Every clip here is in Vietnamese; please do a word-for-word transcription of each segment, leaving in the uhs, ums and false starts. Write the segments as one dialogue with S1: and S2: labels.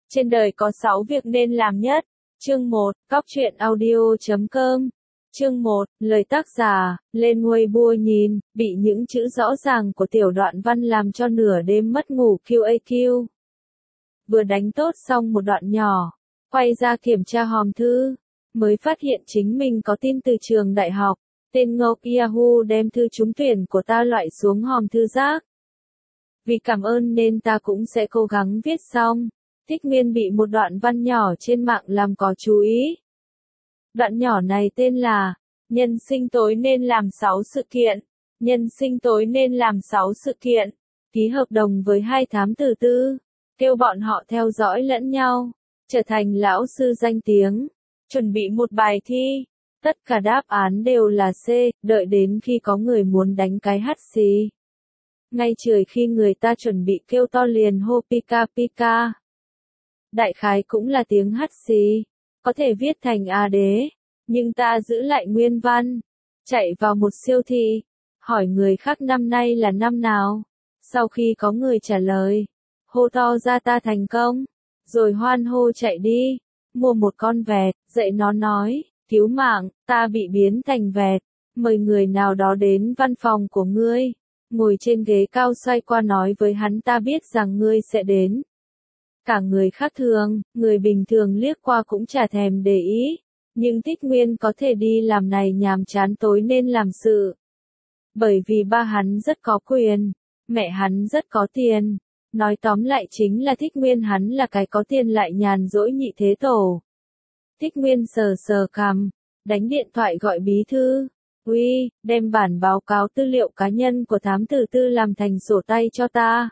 S1: Trên đời có sáu việc nên làm nhất. Chương một, Cóc truyện audio chấm com. Chương một, lời tác giả, lên Weibo nhìn, bị những chữ rõ ràng của tiểu đoạn văn làm cho nửa đêm mất ngủ quy a quy. Vừa đánh tốt xong một đoạn nhỏ, quay ra kiểm tra hòm thư, mới phát hiện chính mình có tin từ trường đại học, tên ngốc Yahoo đem thư trúng tuyển của ta loại xuống hòm thư rác. Vì cảm ơn nên ta cũng sẽ cố gắng viết xong. Thích Nguyên bị một đoạn văn nhỏ trên mạng làm có chú ý. Đoạn nhỏ này tên là, nhân sinh tối nên làm sáu sự kiện. Nhân sinh tối nên làm sáu sự kiện. Ký hợp đồng với hai thám tử tư. Kêu bọn họ theo dõi lẫn nhau. Trở thành lão sư danh tiếng. Chuẩn bị một bài thi. Tất cả đáp án đều là C, đợi đến khi có người muốn đánh cái hắt xì. Ngay trời khi người ta chuẩn bị kêu to liền hô pika pika. Đại khái cũng là tiếng hắt xì, có thể viết thành A đế, nhưng ta giữ lại nguyên văn. Chạy vào một siêu thị, hỏi người khác năm nay là năm nào. Sau khi có người trả lời, hô to ra ta thành công, rồi hoan hô chạy đi, mua một con vẹt, dạy nó nói, cứu mạng, ta bị biến thành vẹt, mời người nào đó đến văn phòng của ngươi. Ngồi trên ghế cao xoay qua nói với hắn ta biết rằng ngươi sẽ đến. Cả người khác thường, người bình thường liếc qua cũng chả thèm để ý. Nhưng Thích Nguyên có thể đi làm này nhàm chán tối nên làm sự. Bởi vì ba hắn rất có quyền, mẹ hắn rất có tiền. Nói tóm lại chính là Thích Nguyên hắn là cái có tiền lại nhàn rỗi nhị thế tổ. Thích Nguyên sờ sờ cằm, đánh điện thoại gọi bí thư. Uy, đem bản báo cáo tư liệu cá nhân của thám tử tư làm thành sổ tay cho ta.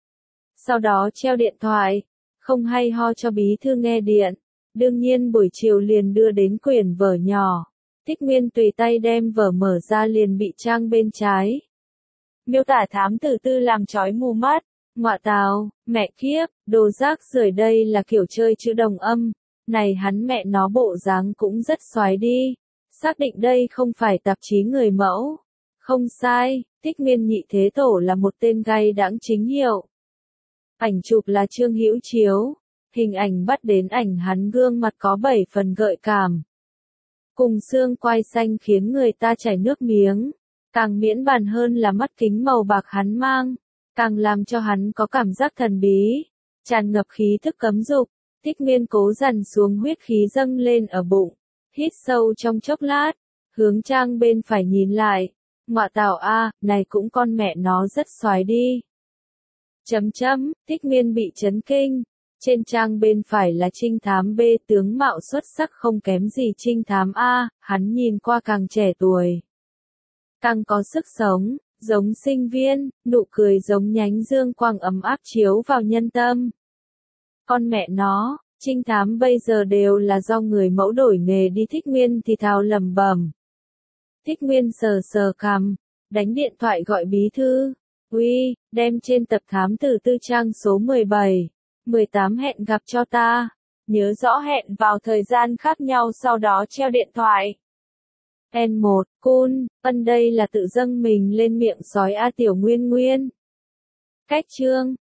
S1: Sau đó treo điện thoại, không hay ho cho bí thư nghe điện. Đương nhiên buổi chiều liền đưa đến quyển vở nhỏ. Thích Nguyên tùy tay đem vở mở ra liền bị trang bên trái. Miêu tả thám tử tư làm chói mù mắt. Ngọa tào, mẹ kiếp, đồ rác rưởi đây là kiểu chơi chữ đồng âm. Này hắn mẹ nó bộ dáng cũng rất xoái đi. Xác định đây không phải tạp chí người mẫu. Không sai, Thích Nguyên nhị thế tổ là một tên gay đãng chính hiệu. Ảnh chụp là Trương Hữu Chiếu, hình ảnh bắt đến ảnh hắn gương mặt có bảy phần gợi cảm. Cùng xương quai xanh khiến người ta chảy nước miếng, càng miễn bàn hơn là mắt kính màu bạc hắn mang, càng làm cho hắn có cảm giác thần bí, tràn ngập khí thức cấm dục. Thích Nguyên cố dằn xuống huyết khí dâng lên ở bụng, hít sâu trong chốc lát, hướng trang bên phải nhìn lại, ngọa tào a, này cũng con mẹ nó rất xoái đi. Chấm chấm, Thích Nguyên bị chấn kinh. Trên trang bên phải là trinh thám B, tướng mạo xuất sắc không kém gì trinh thám A, hắn nhìn qua càng trẻ tuổi, càng có sức sống, giống sinh viên, nụ cười giống nhánh dương quang ấm áp chiếu vào nhân tâm. Con mẹ nó, trinh thám bây giờ đều là do người mẫu đổi nghề đi. Thích Nguyên thì thào lẩm bẩm. Thích Nguyên sờ sờ cằm, đánh điện thoại gọi bí thư. Uy, đem trên tập thám tử tư trang số mười bảy, mười tám hẹn gặp cho ta. Nhớ rõ hẹn vào thời gian khác nhau sau đó treo điện thoại. N một, Cun, ân đây là tự dâng mình lên miệng sói A Tiểu Nguyên Nguyên. Cách chương,